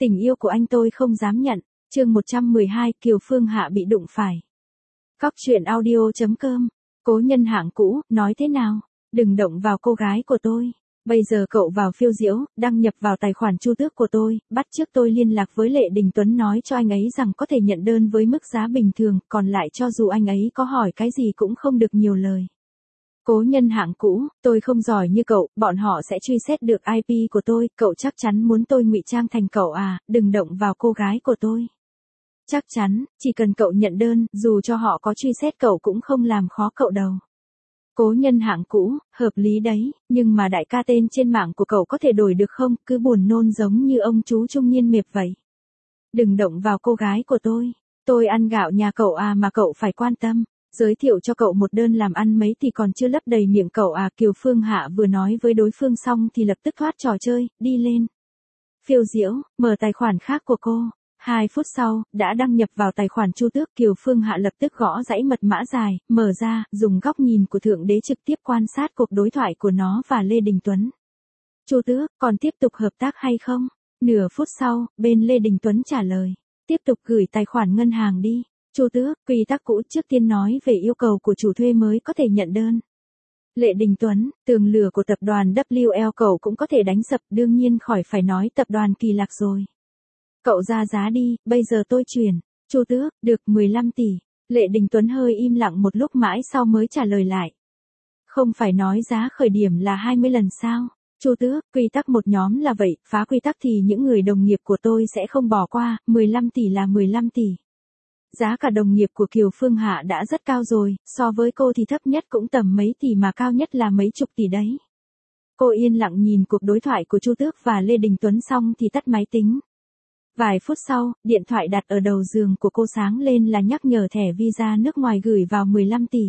Tình yêu của anh tôi không dám nhận. Chương 112, Kiều Phương Hạ bị đụng phải. Góc truyện audio.com. Cố nhân hạng cũ, nói thế nào? Đừng động vào cô gái của tôi. Bây giờ cậu vào phiêu diễu, đăng nhập vào tài khoản Chu Tước của tôi, bắt chước tôi liên lạc với Lệ Đình Tuấn nói cho anh ấy rằng có thể nhận đơn với mức giá bình thường, còn lại cho dù anh ấy có hỏi cái gì cũng không được nhiều lời. Cố nhân hạng cũ, tôi không giỏi như cậu, bọn họ sẽ truy xét được IP của tôi, cậu chắc chắn muốn tôi ngụy trang thành cậu à, đừng động vào cô gái của tôi. Chắc chắn, chỉ cần cậu nhận đơn, dù cho họ có truy xét cậu cũng không làm khó cậu đâu. Cố nhân hạng cũ, hợp lý đấy, nhưng mà đại ca tên trên mạng của cậu có thể đổi được không, cứ buồn nôn giống như ông chú trung niên mệp vậy. Đừng động vào cô gái của tôi ăn gạo nhà cậu à mà cậu phải quan tâm. Giới thiệu cho cậu một đơn làm ăn mấy thì còn chưa lấp đầy miệng cậu à. Kiều Phương Hạ vừa nói với đối phương xong thì lập tức thoát trò chơi, đi lên. Phiêu diễu, mở tài khoản khác của cô. 2 phút sau, đã đăng nhập vào tài khoản Chu Tước. Kiều Phương Hạ lập tức gõ dãy mật mã dài, mở ra, dùng góc nhìn của Thượng Đế trực tiếp quan sát cuộc đối thoại của nó và Lê Đình Tuấn. Chu Tước, còn tiếp tục hợp tác hay không? Nửa phút sau, bên Lê Đình Tuấn trả lời. Tiếp tục gửi tài khoản ngân hàng đi. Chu Tước, quy tắc cũ trước tiên nói về yêu cầu của chủ thuê mới có thể nhận đơn. Lệ Đình Tuấn, tường lửa của tập đoàn WL cậu cũng có thể đánh sập, đương nhiên khỏi phải nói tập đoàn Kỳ Lạc rồi. Cậu ra giá đi, bây giờ tôi chuyển. Chu Tước, được 15 tỷ. Lệ Đình Tuấn hơi im lặng một lúc mãi sau mới trả lời lại. Không phải nói giá khởi điểm là 20 lần sao? Chu Tước, quy tắc một nhóm là vậy, phá quy tắc thì những người đồng nghiệp của tôi sẽ không bỏ qua, 15 tỷ là 15 tỷ. Giá cả đồng nghiệp của Kiều Phương Hạ đã rất cao rồi, so với cô thì thấp nhất cũng tầm mấy tỷ mà cao nhất là mấy chục tỷ đấy. Cô yên lặng nhìn cuộc đối thoại của Chu Tước và Lê Đình Tuấn xong thì tắt máy tính. Vài phút sau, điện thoại đặt ở đầu giường của cô sáng lên là nhắc nhở thẻ visa nước ngoài gửi vào 15 tỷ.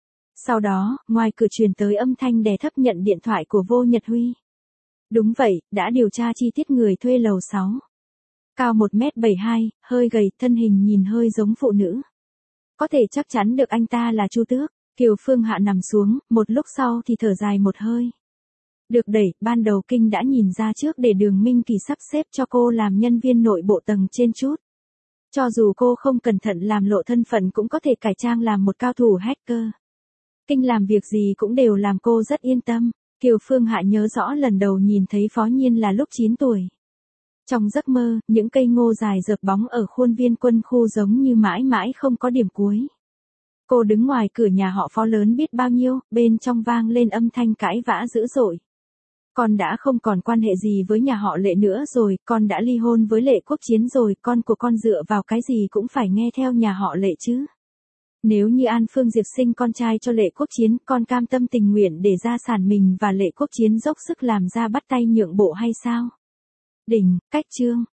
Sau đó, ngoài cửa truyền tới âm thanh đè thấp nhận điện thoại của Vô Nhật Huy. Đúng vậy, đã điều tra chi tiết người thuê lầu 6. Cao 1m72, hơi gầy, thân hình nhìn hơi giống phụ nữ. Có thể chắc chắn được anh ta là Chu Tước. Kiều Phương Hạ nằm xuống, một lúc sau thì thở dài một hơi. Được đẩy, ban đầu Kinh đã nhìn ra trước để Đường Minh Kỳ sắp xếp cho cô làm nhân viên nội bộ tầng trên chút. Cho dù cô không cẩn thận làm lộ thân phận cũng có thể cải trang làm một cao thủ hacker. Kinh làm việc gì cũng đều làm cô rất yên tâm. Kiều Phương Hạ nhớ rõ lần đầu nhìn thấy Phó Nhiên là lúc 9 tuổi. Trong giấc mơ, những cây ngô dài rợp bóng ở khuôn viên quân khu giống như mãi mãi không có điểm cuối. Cô đứng ngoài cửa nhà họ Phó lớn biết bao nhiêu, bên trong vang lên âm thanh cãi vã dữ dội. Con đã không còn quan hệ gì với nhà họ Lệ nữa rồi, con đã ly hôn với Lệ Quốc Chiến rồi, con của con dựa vào cái gì cũng phải nghe theo nhà họ Lệ chứ. Nếu như An Phương Diệp sinh con trai cho Lệ Quốc Chiến, con cam tâm tình nguyện để gia sản mình và Lệ Quốc Chiến dốc sức làm ra bắt tay nhượng bộ hay sao? Đỉnh, cách chương.